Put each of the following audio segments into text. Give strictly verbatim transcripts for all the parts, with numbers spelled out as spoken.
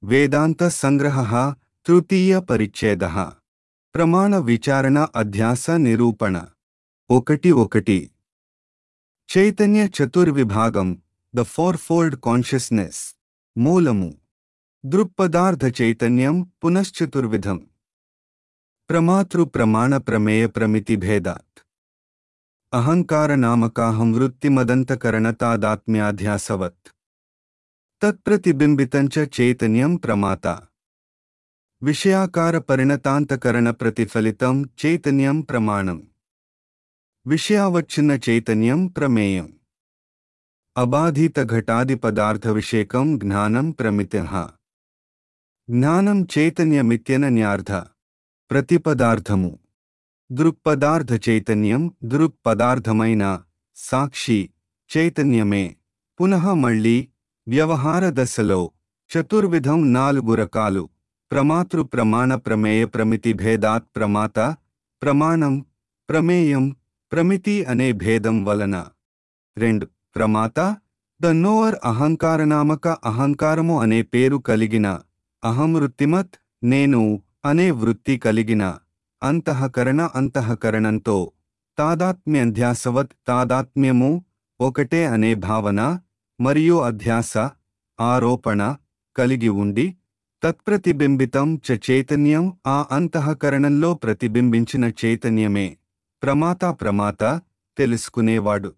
వేదాంత సంగ్రహః తృతీయ పరిచ్ఛేదః ప్రమాణ విచారణ అధ్యాస నిరూపణ ఒకటి ఒకటి చైతన్య చతుర్విభాగం ద ఫోర్ ఫోల్డ్ కాన్షియస్నెస్ మూలము దృక్పదార్థ చైతన్యం పునశ్చతుర్విధం ప్రమాతృ ప్రమాణ ప్రమేయ ప్రమితి భేదాత్ అహంకార నామకాహం వృత్తిమదంతకరణ తాదాత్మ్యాధ్యాసవత్ తత్ప్రతిబింబితంచ చైతన్యం ప్రమాత విషయాకార పరిణతాంతకరణ ప్రతిఫలితం చైతన్యం ప్రమాణం విషయావచ్ఛిన్న చైతన్యం ప్రమేయం అబాధిత ఘటాది పదార్థ విషేకం జ్ఞానం ప్రమితిః జ్ఞానం చైతన్యమిత్యనన్యార్థ ప్రతిపదార్థము దృక్పదార్థ చైతన్యం దృక్పదార్థమైన సాక్షి చైతన్యమే పునః మళ్ళీ వ్యవహార దశలో చతుర్విధం నాలుగు రకాలు ప్రమాతృ ప్రమాణ ప్రమేయ ప్రమితి భేదాత్ ప్రమాత ప్రమాణం ప్రమేయం ప్రమితి అనే భేదం వలన రెండు ప్రమాత ద నోవర్ అహంకారనామక అహంకారము అనే పేరు కలిగిన అహం వృత్తిమత్ నేను అనే వృత్తి కలిగిన అంతఃకరణ అంతఃకరణంతో తాదాత్మ్యధ్యాసవత్ తాదాత్మ్యము ఒకటే అనే భావన మరియు అధ్యాస ఆరోపణ కలిగి ఉండి తత్ప్రతిబింబితం చ చైతన్యం ఆ అంతఃకరణంలో ప్రతిబింబించిన చైతన్యమే ప్రమాత ప్రమాత తెలుసుకునేవాడు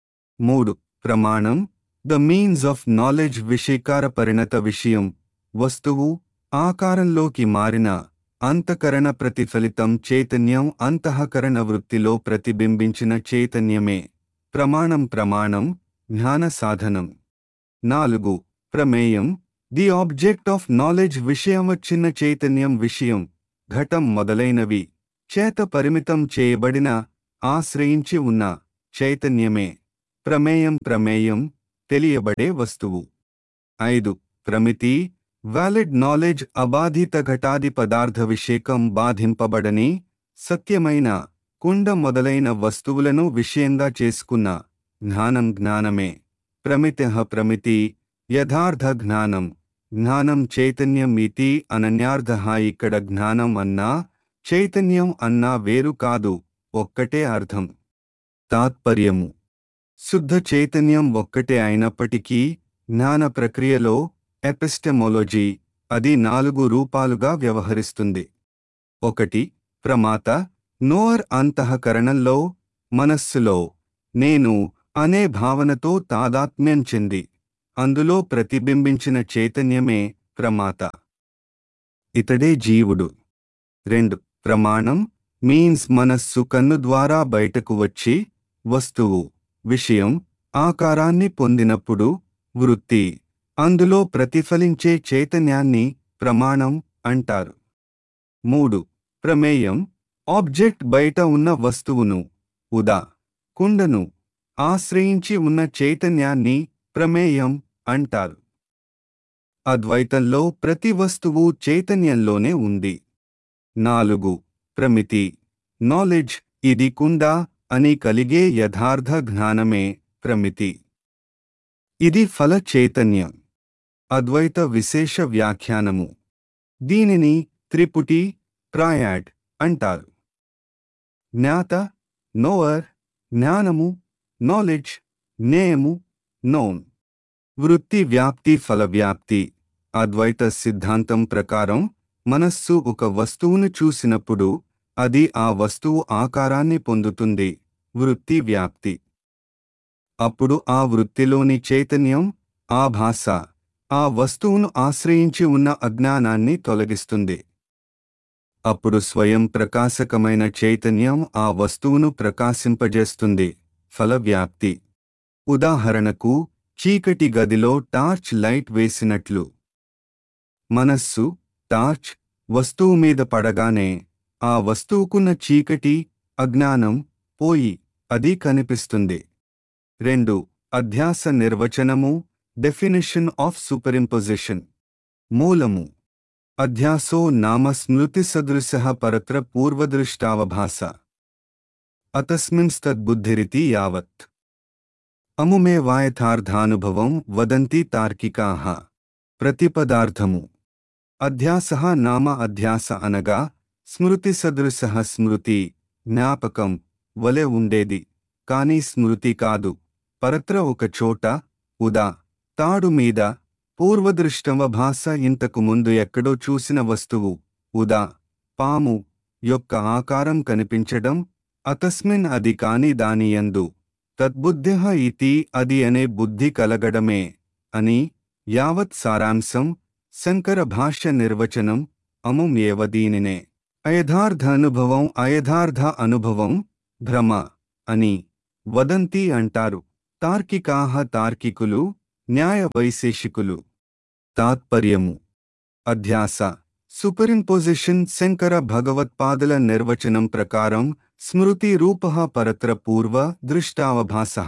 మూడు ప్రమాణం ద మీన్స్ ఆఫ్ నాలెడ్జ్ విషీకార పరిణత విషయం వస్తువు ఆకారంలోకి మారిన అంతఃకరణ ప్రతిఫలితం చైతన్యం అంతఃకరణ వృత్తిలో ప్రతిబింబించిన చైతన్యమే ప్రమాణం ప్రమాణం జ్ఞాన సాధనం నాలుగు ప్రమేయం ది ఆబ్జెక్ట్ ఆఫ్ నాలెడ్జ్ విషయమొచ్చిన చైతన్యం విషయం ఘటం మొదలైనవి చేత పరిమితం చేయబడిన ఆశ్రయించి ఉన్న చైతన్యమే ప్రమేయం ప్రమేయం తెలియబడే వస్తువు ఐదు ప్రమితి వ్యాలిడ్ నాలెడ్జ్ అబాధిత ఘటాది పదార్థ విషేకం బాధింపబడని సత్యమైన కుండ మొదలైన వస్తువులను విషయంగా చేసుకున్న జ్ఞానం జ్ఞానమే ప్రమితిః ప్రమితి యథార్థ జ్ఞానం జ్ఞానం చైతన్యం ఇతి అనన్యార్థః ఇక్కడ జ్ఞానం అన్నా చైతన్యం అన్నా వేరు కాదు ఒక్కటే అర్థం తాత్పర్యము శుద్ధ చైతన్యం ఒక్కటే అయినప్పటికీ జ్ఞాన ప్రక్రియలో ఎపిస్టెమోలజీ అది నాలుగు రూపాలుగా వ్యవహరిస్తుంది ఒకటి ప్రమాత నోర్ అంతఃకరణంలో మనస్సులో నేను అనే భావనతో తాదాత్మ్యం చెంది అందులో ప్రతిబింబించిన చైతన్యమే ప్రమాత ఇతడే జీవుడు రెండు ప్రమాణం మీన్స్ మనస్సు కన్ను ద్వారా బయటకు వచ్చి వస్తువు విషయం ఆకారాన్ని పొందినప్పుడు వృత్తి అందులో ప్రతిఫలించే చైతన్యాన్ని ప్రమాణం అంటారు మూడు ప్రమేయం ఆబ్జెక్ట్ బయట ఉన్న వస్తువును ఉదా కుండను ఆశ్రయించి ఉన్న చైతన్యాన్ని ప్రమేయం అంటారు అద్వైతంలో ప్రతి వస్తువు చైతన్యంలోనే ఉంది నాలుగు ప్రమితి నాలెడ్జ్ ఇది కుండ అని కలిగే యథార్థ జ్ఞానమే ప్రమితి ఇది ఫల చైతన్యం అద్వైత విశేష వ్యాఖ్యానము దీనిని త్రిపుటి ట్రయాడ్ అంటారు జ్ఞాత నోవర్ జ్ఞానము నాలెడ్జ్ జ్ఞేయము నోన్ వృత్తి వ్యాప్తి ఫల వ్యాప్తి అద్వైత సిద్ధాంతం ప్రకారం మనస్సు ఒక వస్తువును చూసినప్పుడు అది ఆ వస్తువు ఆకారాన్ని పొందుతుంది వృత్తి వ్యాప్తి అప్పుడు ఆ వృత్తిలోని చైతన్యం ఆ భాష ఆ వస్తువును ఆశ్రయించి ఉన్న అజ్ఞానాన్ని తొలగిస్తుంది అప్పుడు స్వయం ప్రకాశకమైన చైతన్యం ఆ వస్తువును ప్రకాశింపజేస్తుంది ఫల వ్యాప్తి ఉదాహరణకు చీకటి గదిలో టార్చ్ లైట్ వేసినట్లు మనస్సు టార్చ్ వస్తువు మీద పడగానే ఆ వస్తువుకున్న చీకటి అజ్ఞానం పోయి అది కనిపిస్తుంది రెండు అధ్యాస నిర్వచనము డెఫినిషన్ ఆఫ్ సూపరింపొజిషన్ మూలము అధ్యాసో నామ స్మృతి సదృశః పరత్ర పూర్వదృష్టావభాస అతస్మింస్తద్బుద్ధిరితి యావత్ అముమేవాయథార్థానుభవం వదంతి తార్కికాః ప్రతిపదార్థము అధ్యాసః నామ అధ్యాస అనగా స్మృతి సదృశః స్మృతి జ్ఞాపకం వలె ఉండేది కాని స్మృతి కాదు. పరత్ర ఒక చోట ఉదా తాడు మీద పూర్వదృష్టవ భాస ఇంతకు ముందు ఎక్కడో చూసిన వస్తువు ఉదా పాము యొక్క ఆకారం కనిపించడం అతస్మిన్ అది కాని దానియందు తద్బుద్ధ్యః ఇతి అది అనే బుద్ధి కలగడమే అని యావత్ సారాంశం శంకర భాష్య నిర్వచనం అముం ఏవ దీనినే అయథార్థ అనుభవం అయథార్థ అనుభవం భ్రమ అని వదంతి అంటారు. తార్కికాః తార్కికులు న్యాయ వైశేషికులు. తాత్పర్యము అధ్యాస సూపరింపోజిషన్ శంకర భగవత్పాదుల నిర్వచనం ప్రకారం స్మృతి రూపః పరత్ర పూర్వ దృష్టావభాసః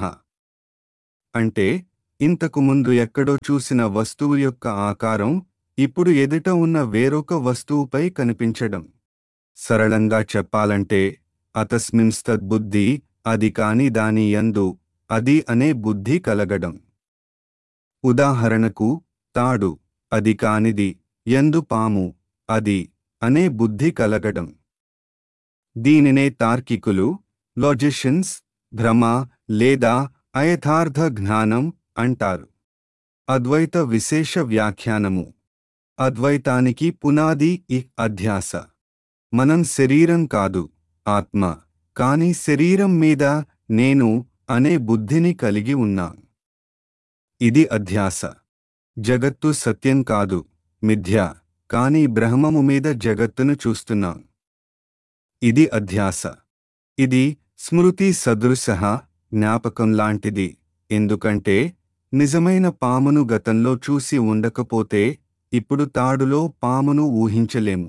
అంటే ఇంతకు ముందు ఎక్కడో చూసిన వస్తువు యొక్క ఆకారం ఇప్పుడు ఎదుట ఉన్న వేరొక వస్తువుపై కనిపించడం. సరళంగా చెప్పాలంటే అతస్మింస్తద్బుద్ధి అది కాని దాని యందు అది అనే బుద్ధి కలగడం. ఉదాహరణకు తాడు అది కానిది యందు పాము అది అనే బుద్ధి కలగడం. దీనినే తార్కికులు లాజిషియన్స్ భ్రమ లేదా అయథార్థ జ్ఞానం అంటారు. అద్వైత విశేష వ్యాఖ్యానము. అద్వైతానికి పునాది ఈ అధ్యాస. మనం శరీరం కాదు ఆత్మ, కాని శరీరం మీద నేను అనే బుద్ధిని కలిగి ఉన్నాం. ఇది అధ్యాస. జగత్తు సత్యం కాదు మిథ్య, కాని బ్రహ్మము మీద జగత్తును చూస్తున్నాం. ఇది అధ్యాస. ఇది స్మృతి సదృశః జ్ఞాపకం లాంటిది. ఎందుకంటే నిజమైన పామును గతంలో చూసి ఉండకపోతే ఇప్పుడు తాడులో పామును ఊహించలేము.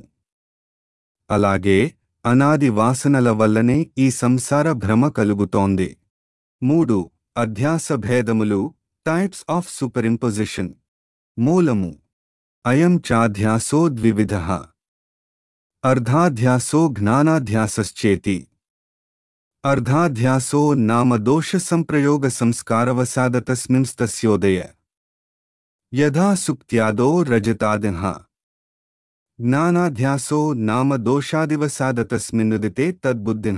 అలాగే అనాది వాసనల వల్లనే ఈ సంసార భ్రమ కలుగుతోంది. మూడు అధ్యాస భేదములు టైప్స్ ఆఫ్ సూపరింపొజిషన్. మూలము అయం చాధ్యాసో ద్వివిధః. అర్ధాధ్యాసో జ్ఞానాధ్యాసశ్చేతి. అర్ధాధ్యాసో నామ దోష సంప్రయోగ సంస్కారవసాదతస్మింస్తస్యోదయ యథా సుప్త్యాదో రజతాదిః. జ్ఞానాధ్యాసో నామ దోషాదివసాదతస్మిన్నుదితే తద్బుద్ధిః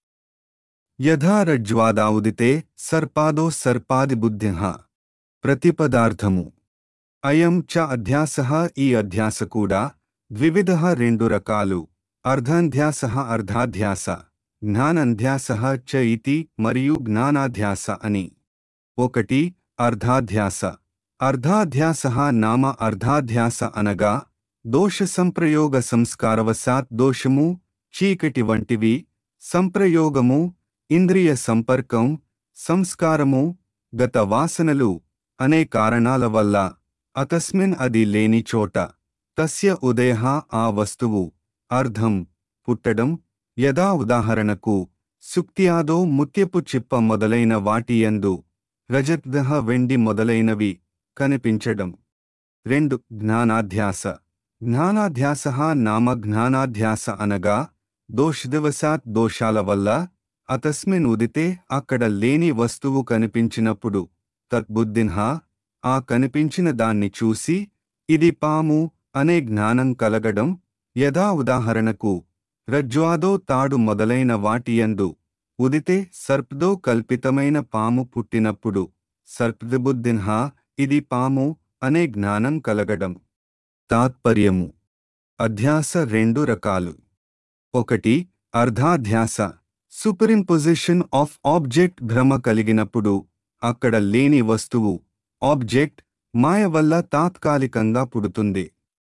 యథా రజ్జ్వాదావుదితే సర్పాదో సర్పాదిబుద్ధిః. ప్రతిపదార్థము అయం చ అధ్యాసః ఈ అధ్యాస కూడా ద్వివిధః రెండు రకాలు. అర్ధాధ్యాసః అర్ధాధ్యాస, జ్ఞానాధ్యాసః చ ఇతి మరియు జ్ఞానాధ్యాస అని. ఒకటి అర్ధాధ్యాస. అర్ధాధ్యాసః నామ అర్ధాధ్యాస అనగా దోష సంప్రయోగ సంస్కారవశాత్ దోషము, చీకటి వంటివి, సంప్రయోగము, ఇంద్రియ సంపర్కం, సంస్కారము, గత వాసనలు అనే కారణాల వల్ల అతస్మిన్ అది లేని చోట తస్య ఉదయః ఆ వస్తువు అర్ధం పుట్టడం. యదా ఉదాహరణకు సుక్త్యాదో ముత్యపు చిప్ప మొదలైన వాటియందు, రజతః వెండి మొదలైనవి కనిపించడం. రెండు జ్ఞానాధ్యాస. జ్ఞానాధ్యాసః నామ జ్ఞానాధ్యాస అనగా దోషదివశాత్ దోషాల వల్ల అతస్మిన్ ఉదితే అక్కడ లేని వస్తువు కనిపించినప్పుడు తద్బుద్ధిః ఆ కనిపించిన దాన్ని చూసి ఇది పాము అనే జ్ఞానం కలగడం. యదా ఉదాహరణకు రజ్జ్వాదో తాడు మొదలైన వాటియందు ఉదితే సర్పదో కల్పితమైన పాము పుట్టినప్పుడు సర్పదిబుద్ధిః ఇది పాము అనే జ్ఞానం కలగడం. తాత్పర్యము అధ్యాస రెండు రకాలు. ఒకటి అర్ధాధ్యాస. సూపరింపొజిషన్ ఆఫ్ ఆబ్జెక్ట్ భ్రమ కలిగినప్పుడు అక్కడ లేని వస్తువు ఆబ్జెక్ట్ మాయ వల్ల తాత్కాలికంగా పుడుతుంది.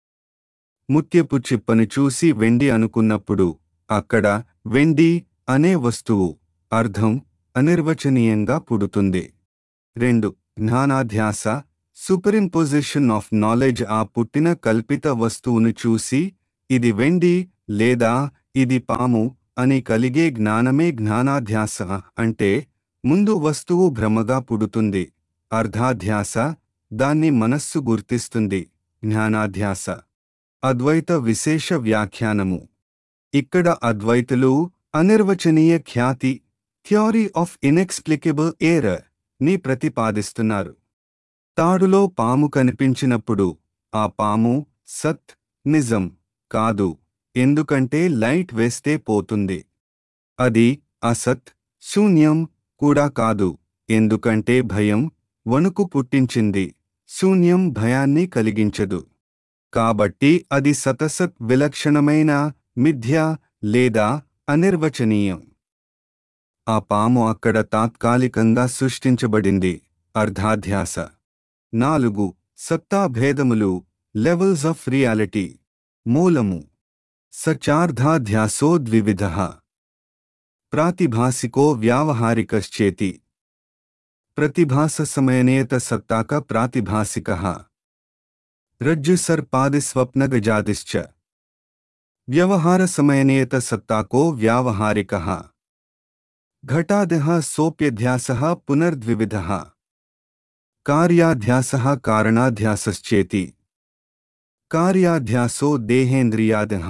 ముత్యపు చిప్పను చూసి వెండి అనుకున్నప్పుడు అక్కడ వెండి అనే వస్తువు అర్థం అనిర్వచనీయంగా పుడుతుంది. రెండు జ్ఞానాధ్యాస. సూపరింపొజిషన్ ఆఫ్ నాలెడ్జ్ ఆ పుట్టిన కల్పిత వస్తువును చూసి ఇది వెండి లేదా ఇది పాము అని కలిగే జ్ఞానమే జ్ఞానాధ్యాస. అంటే ముందు వస్తువు భ్రమగా పుడుతుంది. అర్ధాధ్యాస దాన్ని మనస్సు గుర్తిస్తుంది. జ్ఞానాధ్యాస. అద్వైత విశేష వ్యాఖ్యానము. ఇక్కడ అద్వైతులు అనిర్వచనీయ ఖ్యాతి థియరీ ఆఫ్ ఇన్ఎక్స్ప్లికబుల్ ఎర్రర్ ని ప్రతిపాదిస్తున్నారు. తాడులో పాము కనిపించినప్పుడు ఆ పాము సత్ నిజం కాదు, ఎందుకంటే లైట్ వేస్తే పోతుంది. అది అసత్, శూన్యం కూడా కాదు, ఎందుకంటే భయం వణుకు పుట్టించింది. శూన్యం భయాన్ని కలిగించదు. కాబట్టి అది సతసత్, విలక్షణమైన, మిథ్య లేదా అనిర్వచనీయం. ఆ పాము అక్కడ తాత్కాలికంగా సృష్టించబడింది. అర్ధాధ్యాస. నాలుగు. సత్తా భేదములు, లెవెల్స్ ఆఫ్ రియాలిటీ. మూలము. సచార్ధాధ్యాసో ద్వివిధః. ప్రాతిభాసికో వ్యావహారికశ్చేతి. ప్రతిభాస సమయనేత సత్తాక ప్రాతిభాసికః. రజ్జు సర్పాది స్వప్నగజాదిశ్చ. వ్యవహార సమయనేత సత్తాకో వ్యావహారికః. ఘటాదిః సోప్యధ్యాసః పునర్ద్వివిధః. కార్యాధ్యాసః కారణాధ్యాసశ్చేతి. కార్యాధ్యాసో దేహేంద్రియాదిః.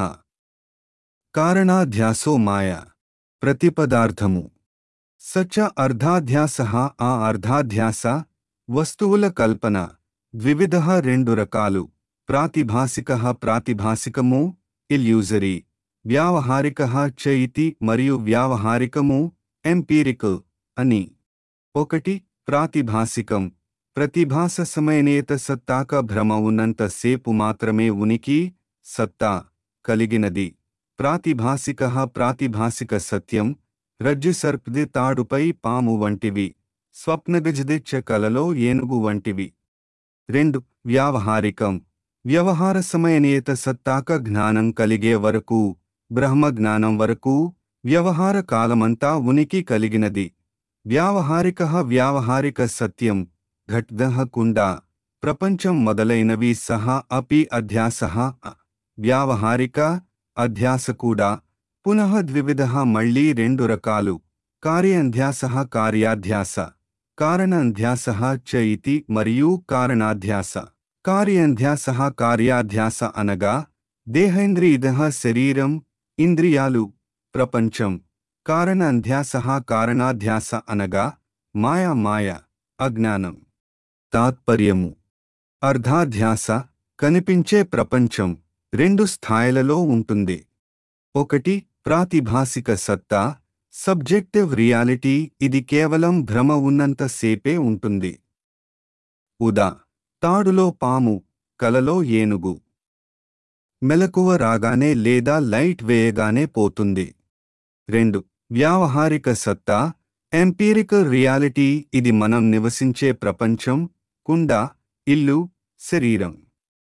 కారణాధ్యాసో మాయా. ప్రతిపదార్థము. సచ అర్ధాధ్యాసః. ఆ అర్ధాధ్యాస, వస్తువుల కల్పన. ద్వివిధః రెండు రకాలు. ప్రాతిభాసికః ప్రాతిభాసికము, ఇల్యూజరీ. వ్యావహారికః చ ఇతి మరియు వ్యావహారికము, ఎంపీరికల్ అని. ఒకటి. ప్రాతిభాసికం. ప్రతిభాస సమయనేత సత్తాక భ్రమ ఉన్నంత సేపు మాత్రమే ఉనికి, సత్తా కలిగినది. ప్రాతిభాసికః ప్రాతిభాసిక సత్యం, రజ్జు సర్పది తాడుపై పాము వంటివి, స్వప్నగజదిచ్చ కలలో ఏనుగు వంటివి. రెండు. వ్యావహారికం. వ్యవహార సమయనేత సత్తాక జ్ఞానం కలిగే వరకు, బ్రహ్మజ్ఞానం వరకు, వ్యవహార కాలమంతా ఉనికి కలిగినది. వ్యావహారికః వ్యావహారిక సత్యం, ఘట్దః కుండ, ప్రపంచం మొదలైనవి సహా అపి అధ్యాసః. వ్యావహారిక అధ్యాస కూడా. పునః ద్వివిధః మళ్ళీ రెండు రకాలు. కార్యాధ్యాసః కార్యాధ్యాస, కారణాధ్యాసః చ ఇతి మరియు కారణాధ్యాస. కార్యాధ్యాసః కార్యాధ్యాస అనగా దేహేంద్రియదః శరీరం, ఇంద్రియాలు, ప్రపంచం. కారణాధ్యాసః కారణాధ్యాస అనగా మాయా మాయ, అజ్ఞానం. తాత్పర్యము. అర్ధాధ్యాస, కనిపించే ప్రపంచం, రెండు స్థాయిలలో ఉంటుంది. ఒకటి. ప్రాతిభాసిక సత్తా, సబ్జెక్టివ్ రియాలిటీ. ఇది కేవలం భ్రమ ఉన్నంత సేపే ఉంటుంది. ఉదా. తాడులో పాము, కలలో ఏనుగు. మెలకువ రాగానే లేదా లైట్ వేయగానే పోతుంది. రెండు. వ్యావహారిక సత్తా, ఎంపీరికల్ రియాలిటీ. ఇది మనం నివసించే ప్రపంచం, కుండ, ఇల్లు, శరీరం.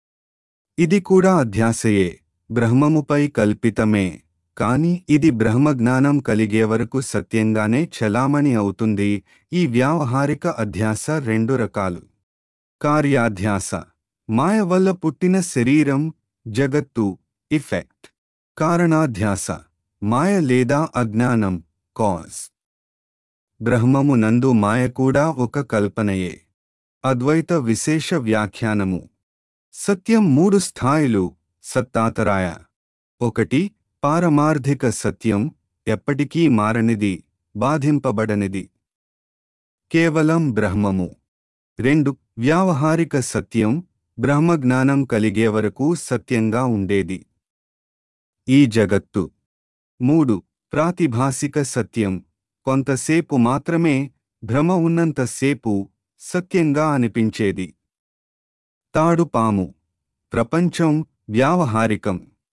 ఇది కూడా అధ్యాసయే, బ్రహ్మముపై కల్పితమే. కాని ఇది బ్రహ్మజ్ఞానం కలిగే వరకు సత్యంగానే చలామణి అవుతుంది. ఈ వ్యావహారిక అధ్యాస రెండు రకాలు. కార్యాధ్యాస. మాయ వల్ల పుట్టిన శరీరం, జగత్తు, ఇఫెక్ట్. కారణాధ్యాస. మాయ లేదా అజ్ఞానం, కాజ్. బ్రహ్మము నందు మాయ కూడా ఒక కల్పనయే. అద్వైత విశేష వ్యాఖ్యానము. సత్యం మూడు స్థాయిలు. సత్తాతరాయ. ఒకటి. పారమార్థిక సత్యం, ఎప్పటికీ మారనిది, బాధింపబడనిది. కేవలం బ్రహ్మము. రెండు. వ్యావహారిక సత్యం, బ్రహ్మజ్ఞానం కలిగే వరకు సత్యంగా ఉండేది, ఈ జగత్తు. మూడు. ప్రాతిభాసిక సత్యం, కొంతసేపు మాత్రమే, భ్రమ ఉన్నంతసేపు సత్యంగా అనిపించేది. తాడు పాము. ప్రపంచం వ్యావహారికం.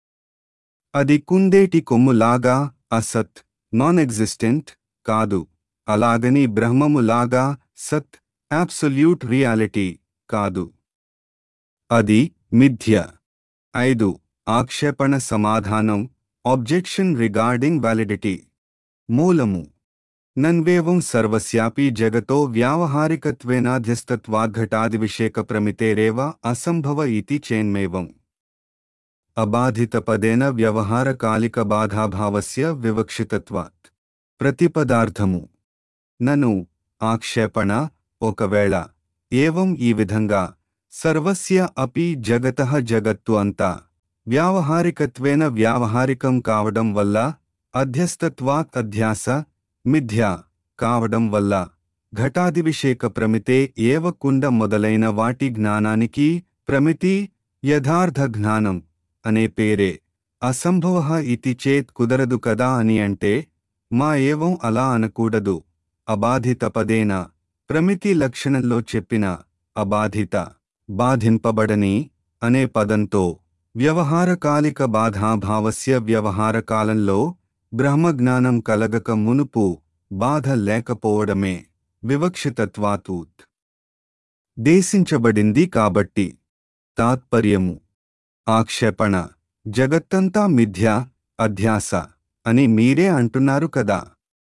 అది కుందేటి కొమ్ములాగా అసత్, నాన్ ఎగ్జిస్టెంట్ కాదు. అలాగని బ్రహ్మములాగా సత్, అబ్సొల్యూట్ రియాలిటీ కాదు. అది మిథ్య. ఐదు. ఆక్షేపణ సమాధానం, ఆబ్జెక్షన్ రిగార్డింగ్ వ్యాలిడిటీ. మూలము. నన్వేవం సర్వస్యాపి జగతో వ్యావహారికత్వేనాధ్యస్తత్వాద్ఘటాదివిషేకప్రమితేరేవ అసంభవ ఇతి చేన్మేవం. అబాధితపదేన వ్యవహారకాలికబాధాభావస్య వివక్షితత్వాత్. ప్రతిపదార్థము. నను ఆక్షేపణ, ఒకవేళ, ఏవం ఈ విధంగా, సర్వస్య అపి జగతః జగత్తు అంతా, వ్యావహారికత్వేన వ్యావహారికం కావడం వల్ల, అధ్యస్తత్వాత్ అధ్యాస, మిథ్యా కావడం వల్ల, ఘటాదివిషేక ప్రమితే ఏవ కుండ మొదలైన వాటి జ్ఞానానికి, ప్రమితి, యథార్థ జ్ఞానం, అనే పేరే అసంభవః ఇతి చేత్ కుదరదు కదా అని అంటే మా ఏవం అలా అనకూడదు. అబాధిత పదేన ప్రమితి లక్షణంలో చెప్పిన అబాధిత బాధింపబడని అనే పదంతో వ్యవహారకాలిక బాధాభావస్య వ్యవహారకాలంలో బ్రహ్మజ్ఞానం కలగక మునుపు బాధ లేకపోవడమే వివక్షితత్వాతూత్ దేశించబడింది కాబట్టి. తాత్పర్యము ఆక్షేపణ జగత్తంతా మిథ్య అధ్యాస అని మీరే అంటున్నారు కదా.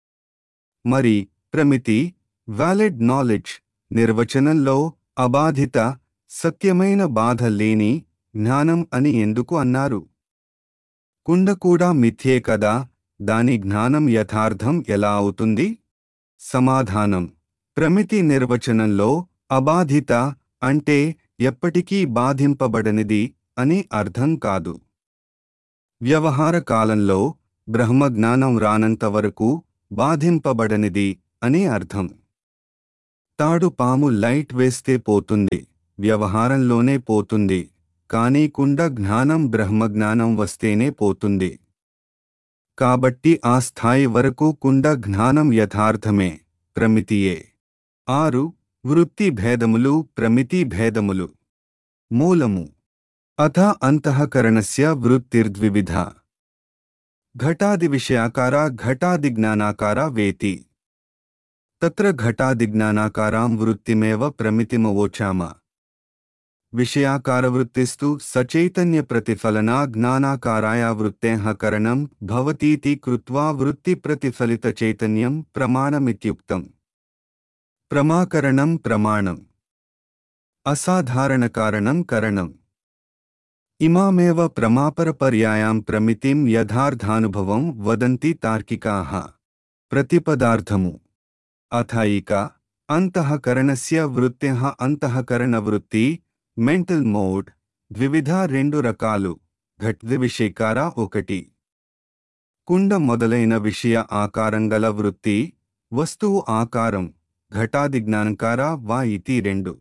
మరి ప్రమితి వ్యాలిడ్ నాలెడ్జ్ నిర్వచనంలో అబాధిత సత్యమైన బాధ లేని జ్ఞానం అని ఎందుకు అన్నారు? కుండ కూడా మిథ్యే కదా, దాని జ్ఞానం యథార్థం ఎలా అవుతుంది? సమాధానం ప్రమితి నిర్వచనంలో అబాధిత అంటే ఎప్పటికీ బాధింపబడనిది అని అర్థం కాదు. వ్యవహార కాలంలో బ్రహ్మజ్ఞానం రానంతవరకు బాధింపబడనిది అని అర్థం. తాడు పాము లైట్ వేస్తే పోతుంది, వ్యవహారంలోనే పోతుంది, కానీ కుండ జ్ఞానం బ్రహ్మజ్ఞానం వస్తేనే పోతుంది. కాబట్టి ఆ స్థాయి వరకు కుండ జ్ఞానం యథార్థమే, ప్రమితియే. ఆరు వృత్తి భేదములు ప్రమితి భేదములు. మూలము అథ అంతఃకరణస్య వృత్తిర్ద్వివిధ ఘటాది విషయాకార ఘటాది జ్ఞానాకార వేతి. తత్ర ఘటాది జ్ఞానాకారాం వృత్తిమేవ ప్రమితిమవోచామ. విషయాకారవృత్తిస్తు సచైతన్య ప్రతిఫలనా జ్ఞానాకారాయ వృత్తేః కరణం భవతీతి కృత్వా వృత్తి ప్రతిఫలిత చైతన్యం ప్రమాణమిత్యుక్తం. ప్రమాకరణం ప్రమాణం, అసాధారణ కారణం కరణం. ఇమామేవ ప్రమాపరపర్యాయాం ప్రమితిం యథార్థానుభవం వదంతి తార్కికాః. ప్రతిపదార్థము అథైక అంతఃకరణస్య వృత్తేః అంతఃకరణ వృత్తి మెంటల్ మోడ్ ద్వివిధ రెండు రకాలు. ఘట్విషయకార ఒకటి. కుండ మొదలైన విషయ ఆకారంగల వృత్తి వస్తువు ఆకారం ఘటాది జ్ఞానకార వా ఇతి రెండు.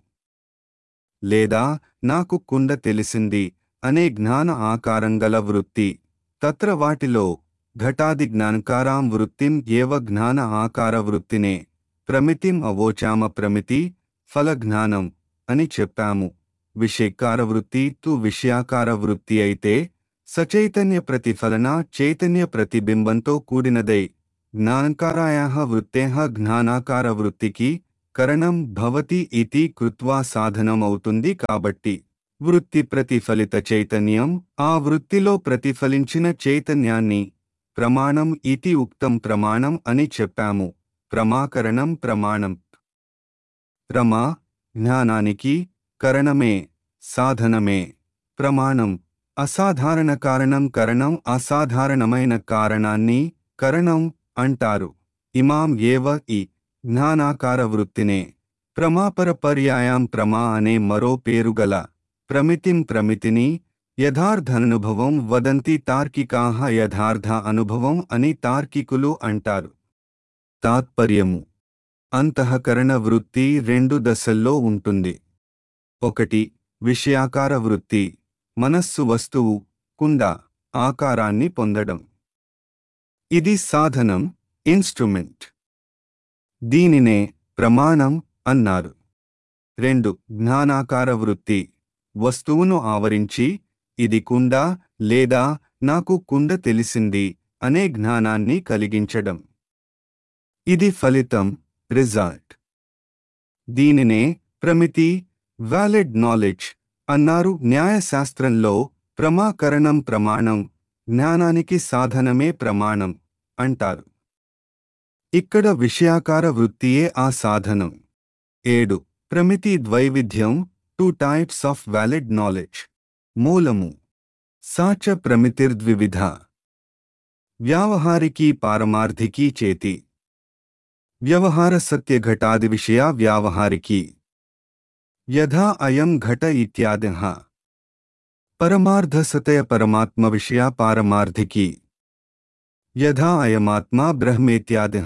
లేదా నాకు కుండ తెలిసింది అనే జ్ఞాన ఆకారంగల వృత్తి. తత్ర వాటిలో ఘటాది జ్ఞానకారాం వృత్తిం ఏవ జ్ఞాన ఆకార వృత్తినే ప్రమితిం అవోచామ. ప్రమితి ఫలజ్ఞానం అని చెప్పాము. విషయకార వృత్తి తు విషయాకార వృత్తి అయితే సచైతన్య ప్రతిఫలన చైతన్య ప్రతిబింబంతో కూడినదై జ్ఞానకారాయాః వృత్తేః జ్ఞానాకార వృత్తికి కరణం భవతి ఇతి కృత్వా సాధనం అవుతుంది. కాబట్టి వృత్తి ప్రతిఫలిత చైతన్యం ఆ వృత్తిలో ప్రతిఫలించిన చైతన్యాన్ని ప్రమాణం ఇతి ఉక్తం ప్రమాణం అని చెప్పాము. ప్రమాకరణం ప్రమాణం. ప్రమా జ్ఞానానికి కరణమే సాధనమే ప్రమాణం. అసాధారణ కారణం కరణం అసాధారణమైన కారణాన్ని కరణం అంటారు. ఇమాం ఏవ ఈ జ్ఞానాకార వృత్తినే ప్రమాపర పర్యాయాం ప్రమా అనే మరో పేరుగల ప్రమితిం ప్రమితిని యథార్థానుభవం వదంతి తార్కికాః. యథార్థ అనుభవం అని తార్కికులు అంటారు. తాత్పర్యము అంతఃకరణ వృత్తి రెండు దశల్లో ఉంటుంది. ఒకటి విషయాకార వృత్తి, మనస్సు వస్తువు కుండ ఆకారాన్ని పొందడం. ఇది సాధనం, ఇన్స్ట్రుమెంట్. దీనినే ప్రమాణం అన్నారు. రెండు జ్ఞానాకార వృత్తి, వస్తువును ఆవరించి ఇది కుండ లేదా నాకు కుండ తెలిసింది అనే జ్ఞానాన్ని కలిగించడం. ఇది ఫలితం, రిజల్ట్. దీనినే ప్రమితి వ్యాలిడ్ నాలెడ్జ్ అన్నారు. న్యాయశాస్త్రంలో ప్రమాకరణం ప్రమాణం, జ్ఞానానికి సాధనమే ప్రమాణం అంటారు. ఇక్కడ విషయాకార వృత్తియే ఆ సాధనం. ఏడు ప్రమితి ద్వైవిధ్యం two types of valid knowledge. మూలము సాచ ప్రమితిర్ద్వివిధ వ్యావహారికీ పారమార్థికీ చేతి. వ్యవహార సత్య ఘటాది విషయ వ్యావహారికీ యథా అయం ఘట ఇత్యాదిః. పరమార్థ సతయ పరమాత్మ విషయ పారమార్థికీ యథా అయమాత్మా బ్రహ్మేత్యాదిః.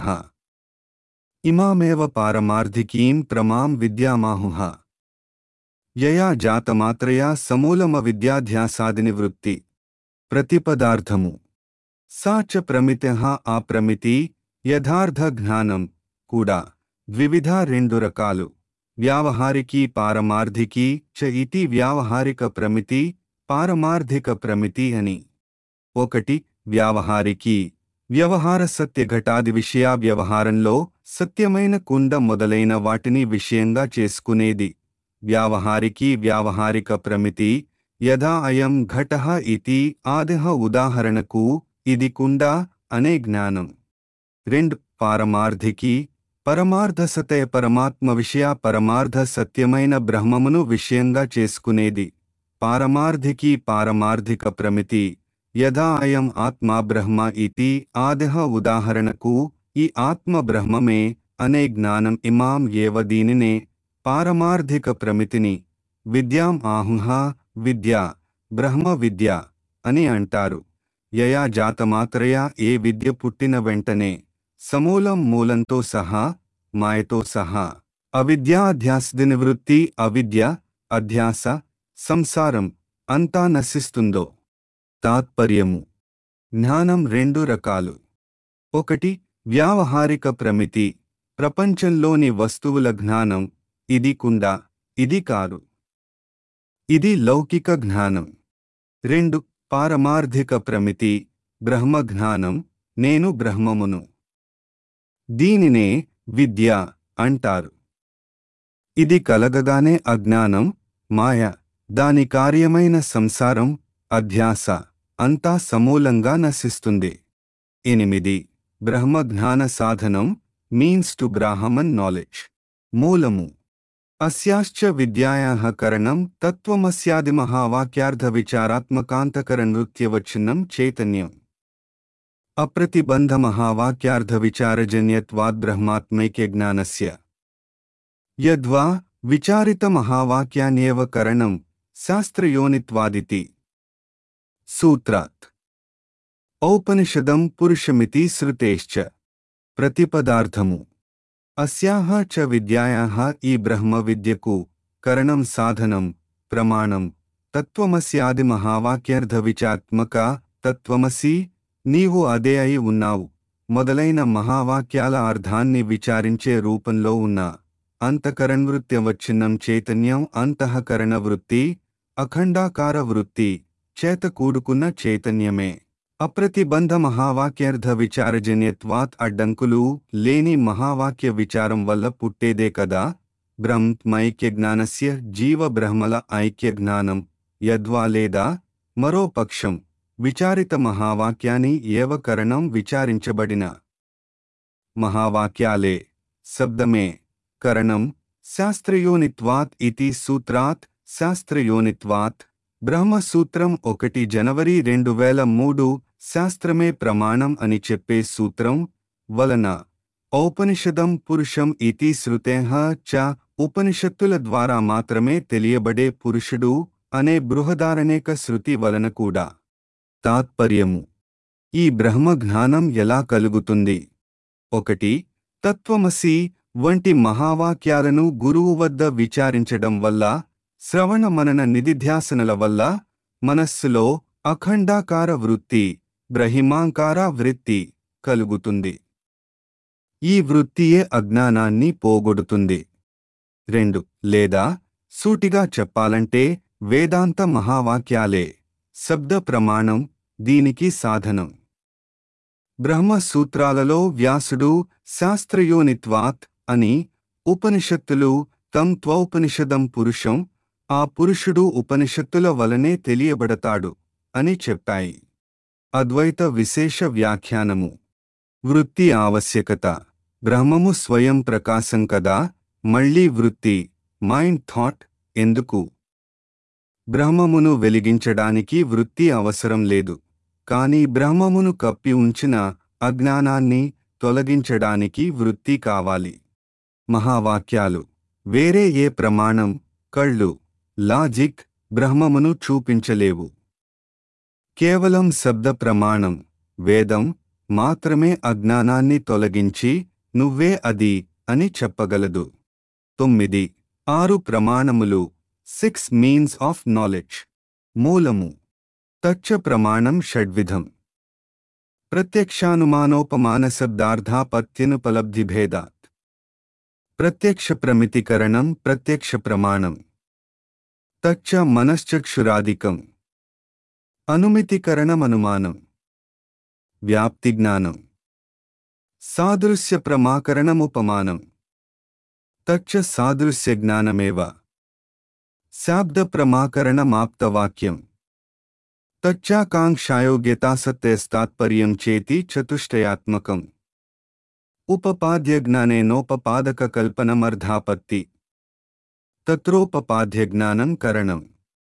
ఇమామేవ పారమార్థికీం ప్రమాం విద్యామాహుః. యయా జాతమాత్రయా సమూలమ విద్యాధ్యాసాదిని వృత్తి. ప్రతిపదార్థము. సా చ ప్రమితః ఆ ప్రమితి యథార్థ జ్ఞానం కూడా ద్వివిధ రెండు రకాలు. వ్యావహారికీ పారమార్థికీ చ ఇతి వ్యావహారిక ప్రమితి పారమార్థిక ప్రమితి అని. ఒకటి వ్యావహారికీ వ్యవహార సత్య ఘటాది విషయా వ్యవహారంలో సత్యమైన కుండ మొదలైన వాటిని విషయంగా చేసుకునేది. వ్యావహారికీ వ్యావహారిక ప్రమితి యథా అయం ఘటః ఇతి ఆదిహ ఉదాహరణకు ఇది కుండ అనే జ్ఞానం. రెండు పారమార్థికీ పరమార్థ సతయ పరమాత్మ విషయ పరమార్థ సత్యమైన బ్రహ్మమును విషయంగా చేసుకునేది. పారమార్థికీ పారమార్థిక ప్రమితి యథా అయం ఆత్మా బ్రహ్మ ఇతి ఆదిహ ఉదాహరణకు ఈ ఆత్మ బ్రహ్మమే అనే జ్ఞానం. ఇమాం ఏవ దీనినే పారమార్థిక ప్రమితిని విద్యాం ఆహుః విద్య బ్రహ్మ విద్య అని అంటారు. యయా జాతమాత్రయా ఏ విద్య పుట్టిన వెంటనే సమూలం మూలంతో సహా మాయతో సహా అవిద్యా అధ్యాస నివృత్తి అవిద్య అధ్యాస సంసారం అంతా నశిస్తుందో. తాత్పర్యము. జ్ఞానం రెండు రకాలు. ఒకటి వ్యావహారిక ప్రమితి ప్రపంచంలోని వస్తువుల జ్ఞానం. ఇది కుండ, ఇది కారు. ఇది లౌకిక జ్ఞానం. రెండు పారమార్థిక ప్రమితి బ్రహ్మ జ్ఞానం. నేను బ్రహ్మమును. దీనినే విద్య అంటారు. ఇది కలగగానే అజ్ఞానం మాయ దాని కార్యమైన సంసారం అధ్యాస అంతా సమూలంగా నశిస్తుంది. ఎనిమిది బ్రహ్మ జ్ఞాన సాధనం మీన్స్ టు బ్రాహ్మన్ నాలెడ్జ్. మూలము. అస్యాశ్చ విద్యాయాః కరణం తత్వమస్యాది మహావాక్యార్థ విచారాత్మకాంతకర నృత్యవచ్ఛిన్నం చైతన్యం. అప్రతిబంధ మహావాక్యార్థ విచారజన్యత్వాద్ బ్రహ్మాత్మైక్య జ్ఞానస్య. యద్వా విచారిత మహావాక్యాన్యేవ కరణం శాస్త్రయోనిత్వాదితి. సూత్రాత్. ఔపనిషదం పురుషమితి శ్రుతేశ్చ. ప్రతిపదార్థము. అస్యాః చ విద్యాయాః ఈ బ్రహ్మ విద్యకు కరణం సాధనం ప్రమాణం తత్వమస్యాది మహావాక్యార్థ విచాత్మక తత్వమసి నీవు అదే అయి ఉన్నావు మొదలైన మహావాక్యాల అర్థాన్ని విచారించే రూపంలో ఉన్న అంతఃకరణవృత్యవచ్ఛిన్నం చైతన్యం. అంతఃకరణ వృత్తి అఖండాకార వృత్తి చేత కూడుకున్న చైతన్యమే. అప్రతిబంధ మహావాక్యార్థ విచారజన్యత్వాత్ అడ్డంకులు లేని మహావాక్య విచారం వల్ల పుట్టేదే కదా బ్రహ్మైక్య జ్ఞానస్య జీవ బ్రహ్మల ఐక్య జ్ఞానం. యద్వా లేదా మరో పక్షం విచారిత మహావాక్యాన్ని ఏవ కరణం విచారించబడిన మహావాక్యాలే శబ్దమే కరణం. శాస్త్రయోనిత్వాత్ ఇతి సూత్రాత్. శాస్త్రయోనిత్వాత్ బ్రహ్మసూత్రం ఒకటి జనవరి రెండు వేల మూడు శాస్త్రమే ప్రమాణం అని చెప్పే సూత్రం వలన ఔపనిషదం పురుషం ఇతి శ్రుతేః చ ఉపనిషత్తుల ద్వారా మాత్రమే తెలియబడే పురుషుడు అనే బృహదారణేక శృతి వలన కూడా. తాత్పర్యము. ఈ బ్రహ్మ జ్ఞానం ఎలా కలుగుతుంది? ఒకటి తత్వమసి వంటి మహావాక్యాలను గురువు వద్ద విచారించడం వల్ల, శ్రవణ మనన నిధిధ్యాసనల వల్ల మనస్సులో అఖండాకార వృత్తి బ్రహ్మాంకార వృత్తి కలుగుతుంది. ఈ వృత్తియే అజ్ఞానాన్ని పోగొడుతుంది. రెండు లేదా సూటిగా చెప్పాలంటే వేదాంత మహావాక్యాలే శబ్ద ప్రమాణం దీనికి సాధనం. బ్రహ్మసూత్రాలలో వ్యాసుడు శాస్త్రయోనిత్వాత్ అని, ఉపనిషత్తులు తం త్వౌపనిషదం పురుషం ఆ పురుషుడు ఉపనిషత్తుల వలనే తెలియబడతాడు అని చెప్పాయి. అద్వైత విశేష వ్యాఖ్యానము. వృత్తి ఆవశ్యకత. బ్రహ్మము స్వయం ప్రకాశం కదా, మళ్ళీ వృత్తి మైండ్ థాట్ ఎందుకు? బ్రహ్మమును వెలిగించడానికి వృత్తి అవసరం లేదు. కానీ బ్రహ్మమును కప్పి ఉంచిన అజ్ఞానాన్ని తొలగించడానికి వృత్తి కావాలి. మహావాక్యాలు వేరే ఏ ప్రమాణం, కళ్ళు, లాజిక్ బ్రహ్మమును చూపించలేవు. కేవలం శబ్ద ప్రమాణం వేదం మాత్రమే అజ్ఞానాన్ని తొలగించి నువ్వే అది అని చెప్పగలదు. తొమ్మిది ఆరు ప్రమాణములు సిక్స్ మీన్స్ ఆఫ్ నాలెడ్జ్. మూలము. తచ్చ ప్రమాణం షడ్విధం. ప్రత్యక్షానుమానోపమానశబ్దార్థాపత్యనుపలబ్ధిభేదాత్. ప్రత్యక్ష ప్రమితికరణం ప్రత్యక్ష ప్రమాణం. తచ్చ మనశ్చక్షురాదికం. అనుమితికరణమనుమానం. వ్యాప్తిజ్ఞానం. సాదృశ్య ప్రమాకరణముపమానం. తచ్చ సాదృశ్యజ్ఞానమేవ. శాబ్ద ప్రమాకరణమాప్తవాక్యం. తచ్చాకాంక్షాయోగ్యతాసత్తేస్తాత్పర్యం చేతి చతుష్టయాత్మకం. ఉపపాద్యజ్ఞానేనోపపాదకకల్పనమర్థాపత్తి. తత్రోపపాద్యజ్ఞానం కరణం.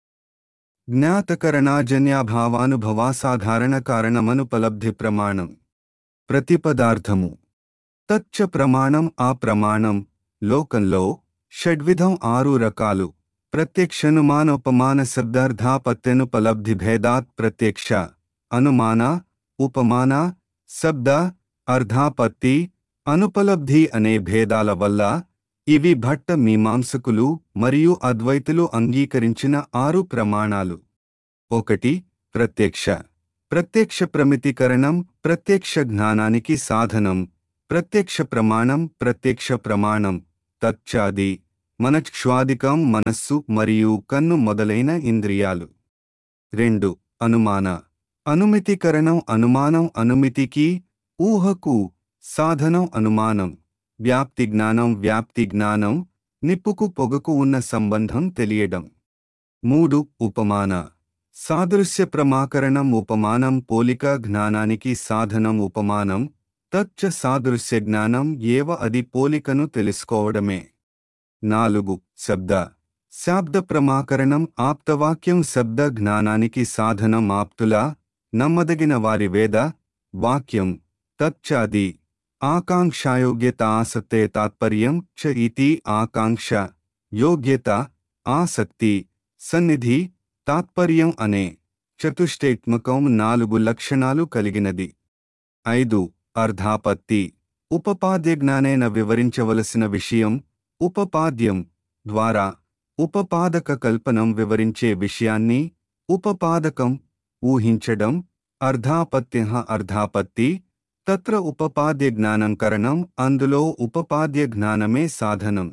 జ్ఞాతకరణాజన్యాభావానుభవాసాధారణకారణమనుపలబ్ధి ప్రమాణం. ప్రతిపదార్థము. తచ్చ ప్రమాణం ఆ ప్రమాణం. లోకంలో షడ్విధం ఆరు రకాలు. ప్రత్యక్షనుమానోపమాన శబ్దార్థాపత్యనుపలబ్ధి భేదాత్. ప్రత్యక్ష, అనుమాన, ఉపమాన, శబ్ద, అర్థాపత్తి, అనుపలబ్ధి అనే భేదాల వల్ల ఇవి భట్ట మీమాంసకులు మరియు అద్వైతులు అంగీకరించిన ఆరు ప్రమాణాలు. ఒకటి ప్రత్యక్ష. ప్రత్యక్ష ప్రమితికరణం ప్రత్యక్ష జ్ఞానానికి సాధనం. ప్రత్యక్ష ప్రమాణం ప్రత్యక్ష ప్రమాణం. తచ్చాది మనశ్క్ష్వాదికం మనస్సు మరియు కన్ను మొదలైన ఇంద్రియాలు. రెండు అనుమాన. అనుమితికరణం అనుమానం అనుమితికి, ఊహకు సాధనం అనుమానం. వ్యాప్తి జ్ఞానం వ్యాప్తి జ్ఞానం నిప్పుకు పొగకు ఉన్న సంబంధం తెలియడం. మూడు ఉపమాన. సాదృశ్య ప్రమాకరణం ఉపమానం పోలిక జ్ఞానానికి సాధనం ఉపమానం. తచ్చ సాదృశ్య జ్ఞానం ఏవ అది పోలికను తెలుసుకోవడమే. నాలుగు శబ్ద. శాబ్ద ప్రమాకరణం ఆప్తవాక్యం శబ్ద జ్ఞానానికి సాధనం ఆప్తుల నమ్మదగిన వారి వేద వాక్యం. తచ్చాది ఆకాంక్షాయోగ్యత ఆసక్తే తాత్పర్యం చ ఇతి. ఆకాంక్ష, యోగ్యత, ఆసక్తి, సన్నిధి, తాత్పర్యం అనే చతుష్టైత్మకం నాలుగు లక్షణాలు కలిగినది. ఐదు అర్థాపత్తి. ఉపపాద్యజ్ఞానేన వివరించవలసిన విషయం. ఉపపాద్యం ద్వారా ఉపపాదక కల్పనం వివరించే విషయాన్ని ఉపపాదకం ఊహించడం. అర్థాపత్యః అర్థాపత్తి. తత్ర ఉపపాద్య జ్ఞానం కరణం అందులో ఉపపాద్య జ్ఞానమే సాధనం.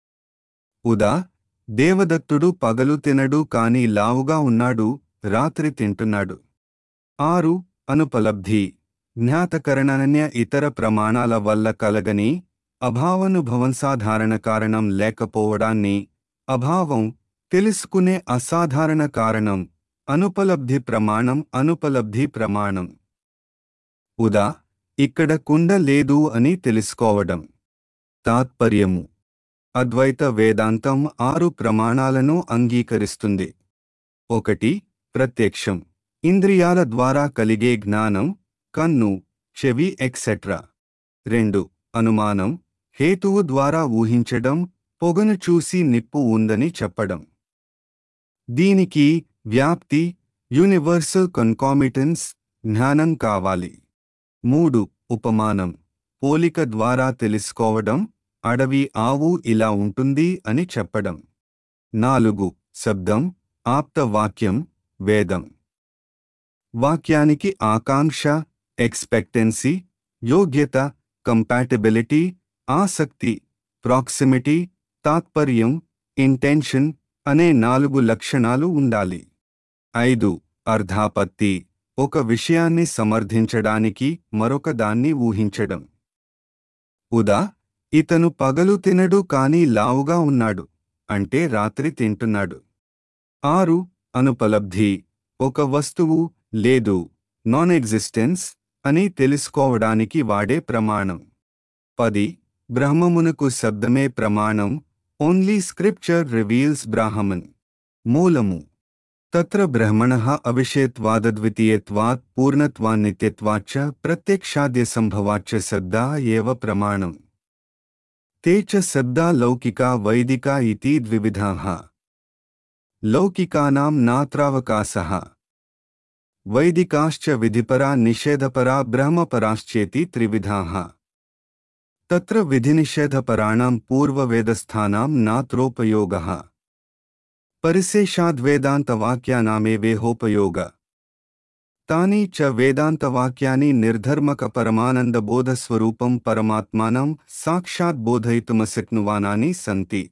ఉదా దేవదత్తుడు పగలు తినడు కాని లావుగా ఉన్నాడు, రాత్రి తింటున్నాడు. ఆరు అనుపలబ్ధి. జ్ఞాతకరణాన్య ఇతర ప్రమాణాల వల్ల కలగని అభావానుభవంసాధారణ కారణం లేకపోవడాన్ని అభావం తెలుసుకునే అసాధారణ కారణం. అనుపలబ్ధి ప్రమాణం అనుపలబ్ధి ప్రమాణం. ఉదా ఇక్కడ కుండ లేదు అని తెలుసుకోవడం. తాత్పర్యము. అద్వైత వేదాంతం ఆరు ప్రమాణాలను అంగీకరిస్తుంది. ఒకటి ప్రత్యక్షం. ఇంద్రియాల ద్వారా కలిగే జ్ఞానం, కన్ను, చెవి ఎక్సెట్రా. రెండు అనుమానం. హేతువు ద్వారా ఊహించడం, పొగను చూసి నిప్పు ఉందని చెప్పడం. దీనికి వ్యాప్తి, యూనివర్సల్ కన్కామిటెన్స్ జ్ఞానం కావాలి. మూడు ఉపమానం. పోలిక ద్వారా తెలుసుకోవడం, అడవి ఆవు ఇలా ఉంటుంది అని చెప్పడం. నాలుగు శబ్దం. ఆప్త వాక్యం, వేదం. వాక్యానికి ఆకాంక్ష, ఎక్స్పెక్టెన్సీ, యోగ్యత, కంపాటిబిలిటీ, ఆసక్తి, ప్రాక్సిమిటీ, తాత్పర్యం, ఇంటెన్షన్ అనే నాలుగు లక్షణాలు ఉండాలి. ఐదు అర్థాపత్తి. ఒక విషయాన్ని సమర్థించడానికి మరొక దాన్ని ఊహించడం. ఉదా ఇతను పగలు తినడు కాని లావుగా ఉన్నాడు అంటే రాత్రి తింటున్నాడు. ఆరు అనుపలబ్ధి. ఒక వస్తువు లేదు, నాన్ ఎగ్జిస్టెన్స్ అని తెలుసుకోవడానికి వాడే ప్రమాణం. పది బ్రహ్మమునకు శబ్దమే ప్రమాణం. Only scripture reveals Brahman. మూలము. తత్ర బ్రహ్మణః అవిషయత్వాదద్వితీయత్వాత్ పూర్ణత్వాన్నిత్యత్వాచ్చ ప్రత్యక్షాద్య సంభవాచ్చ శబ్దా ఏవ ప్రమాణం. తే చ శబ్దా లౌకికా వైదికా ఇతి ద్వివిధాః. లౌకికానాం నాత్రావకాశః. వైదికాశ్చ విధిపరా నిషేధపరా బ్రహ్మపరాశ్చేతి త్రివిధాః. తత్ర విధినిషేధపరాణాం పూర్వవేదస్థానాం నాత్రోపయోగః. పరిశేషాద్వేదాంతవాక్యానామేవేహోపయోగ. తాని చ వేదాంతవాక్యాని నిర్ధర్మక పరమానందబోధస్వరూపం పరమాత్మానం సాక్షాత్ బోధయితుమశక్నువానాని సంతి.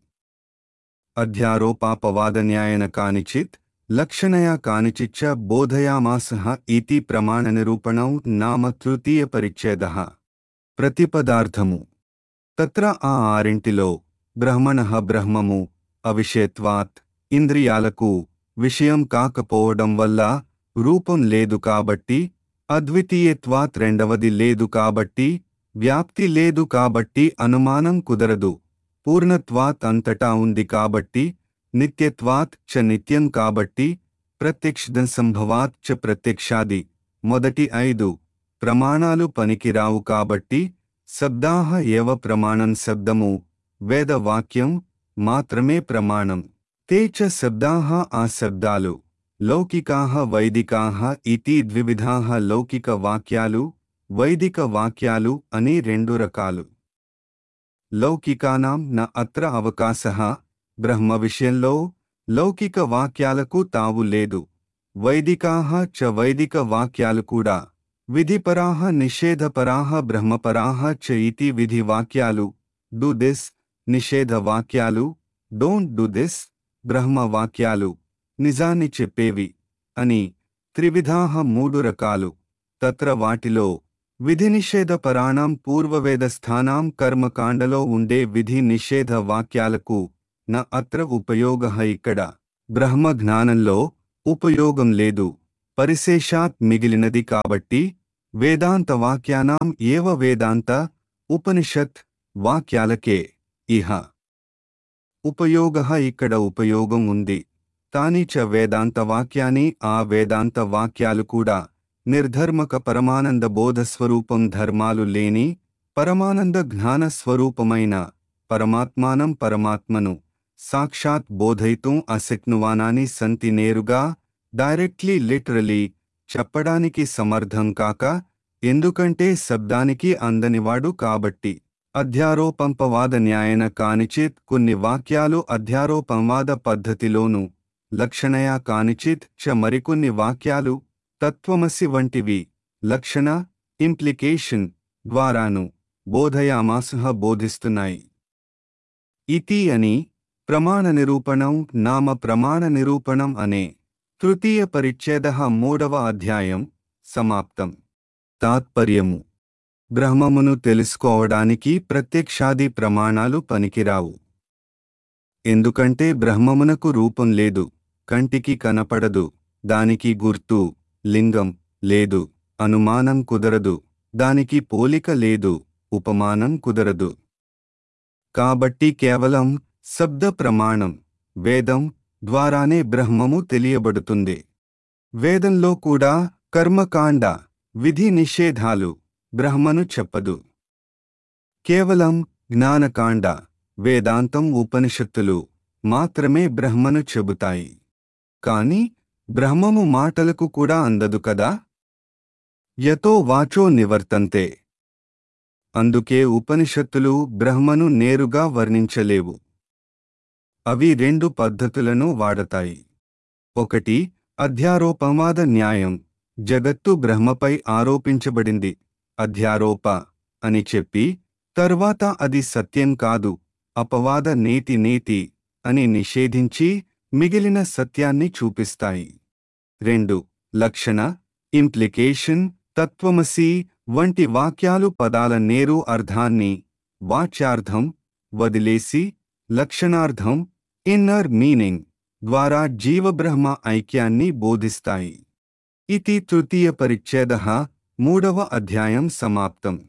అధ్యారోపాపవాదన్యాయన కానిచిత్ లక్షణయా కానిచిచ్చ బోధయామాసః ఇతి ప్రమాణనిరూపణం నామ తృతీయ పరిచ్ఛేదః. ప్రతిపదార్థము. తత్ర ఆ ఆరింటిలో బ్రహ్మణః బ్రహ్మము అవిషయత్వాత్ ఇంద్రియాలకు విషయం కాకపోవడం వల్ల రూపం లేదు కాబట్టి, అద్వితీయత్వాత్ రెండవది లేదు కాబట్టి, వ్యాప్తి లేదు కాబట్టి అనుమానం కుదరదు, పూర్ణత్వాత్ అంతటా ఉంది కాబట్టి, నిత్యత్వాత్ చ నిత్యం కాబట్టి, ప్రత్యక్షదసంభవాత్ చ ప్రత్యక్షాది మొదటి ఐదు ప్రమాణాలు పనికిరావు కాబట్టి, శబ్దాః ఏవ ప్రమాణం శబ్దము వేదవాక్యం మాత్రమే ప్రమాణం. తే చ శబ్దాః ఆ శబ్దాలు లౌకికాః వైదికాః ఇతి ద్వివిధాః. లౌకిక వాక్యాలు వైదిక వాక్యాలు అని రెండు రకాలు. లౌకికానాం న అత్ర అవకాశః. బ్రహ్మ విషయంలో లౌకిక వాక్యాలకు తావు లేదు. వైదికాః చ వైదిక వాక్యాలు కూడా విధిపరాః నిషేధపరాః బ్రహ్మపరాః చ ఇతి విధి వాక్యాలు డు దిస్, నిషేధ వాక్యాలు డోంట్ డు దిస్, బ్రహ్మ వాక్యాలు నిజాన్ని చెప్పేవి అని త్రివిధాః మూడు రకాలు. తత్ర వాటిలో విధి నిషేధ పరాణం పూర్వవేదస్థానాం కర్మకాండలో ఉండే విధి నిషేధ వాక్యాలకు న అత్ర ఉపయోగః. ఇక్కడ బ్రహ్మ జ్ఞానంలో ఉపయోగం లేదు, పరిశేషాత్ మిగిలినది కాబట్టి. వేదాంత వాక్యానాం ఏవ వేదాంత ఉపనిషత్ వాక్యాలకే ఇహ ఉపయోగః. ఇక్కడ ఉపయోగం ఉంది. తాని చ వేదాంత వాక్యాని ఆ వేదాంత వాక్యాలు కూడా నిర్ధర్మక పరమానంద బోధస్వరూపం ధర్మాలు లేని పరమానంద జ్ఞాన స్వరూపమైన పరమాత్మానం పరమాత్మను సాక్షాత్ బోధయితుం అశక్నువానాని సంతి. నేరుగా డైరెక్ట్లీ లిటరలీ చెప్పడానికి సమర్థం కాక, ఎందుకంటే శబ్దానికి అందనివాడు కాబట్టి. అధ్యారోపంపవాద న్యాయన కానిచిత్ కొన్ని వాక్యాలు అధ్యారోపంవాద పద్ధతిలోను, లక్షణయా కానిచిత్ చ మరికొన్ని వాక్యాలు తత్వమసి వంటివి లక్షణ ఇంప్లికేషన్ ద్వారాను బోధయామాసః బోధిస్తున్నాయి. ఇతి అని ప్రమాణ నిరూపణం నామ ప్రమాణ నిరూపణం అనే తృతీయ పరిచ్ఛేదః మూడవ అధ్యాయం సమాప్తం. తాత్పర్యము. బ్రహ్మమును తెలుసుకోవడానికి ప్రత్యక్షాది ప్రమాణాలు పనికిరావు. ఎందుకంటే బ్రహ్మమునకు రూపం లేదు, కంటికి కనపడదు, దానికి గుర్తు లింగం లేదు, అనుమానం కుదరదు, దానికి పోలిక లేదు, ఉపమానం కుదరదు. కాబట్టి కేవలం శబ్ద ప్రమాణం వేదం ద్వారానే బ్రహ్మము తెలియబడుతుంది. వేదంలో కూడా కర్మకాండ విధి నిషేధాలు బ్రహ్మను చెప్పదు. కేవలం జ్ఞానకాండ వేదాంతం ఉపనిషత్తులు మాత్రమే బ్రహ్మను చెబుతాయి. కాని బ్రహ్మము మాటలకు కూడా అందదు కదా. యతో వాచో నివర్తంతే. అందుకే ఉపనిషత్తులు బ్రహ్మను నేరుగా వర్ణించలేవు. అవి రెండు పద్ధతులను వాడతాయి. ఒకటి అధ్యారోపవాద న్యాయం. జగత్తు బ్రహ్మపై ఆరోపించబడింది అధ్యారోప అని చెప్పి, తర్వాత అది సత్యం కాదు అపవాద నేతి నేతి అని నిషేధించి మిగిలిన సత్యాన్ని చూపిస్తాయి. రెండు లక్షణ ఇంప్లికేషన్. తత్వమసి వంటి వాక్యాలు పదాల నేరు అర్థాన్ని వాచ్యార్థం వదిలేసి లక్షణార్థం ఇన్నర్ మీనింగ్ ద్వారా జీవబ్రహ్మ ఐక్యాన్ని బోధిస్తాయి. ఇతి తృతీయ పరిచ్ఛేదః మూడవ అధ్యాయం సమాప్తం.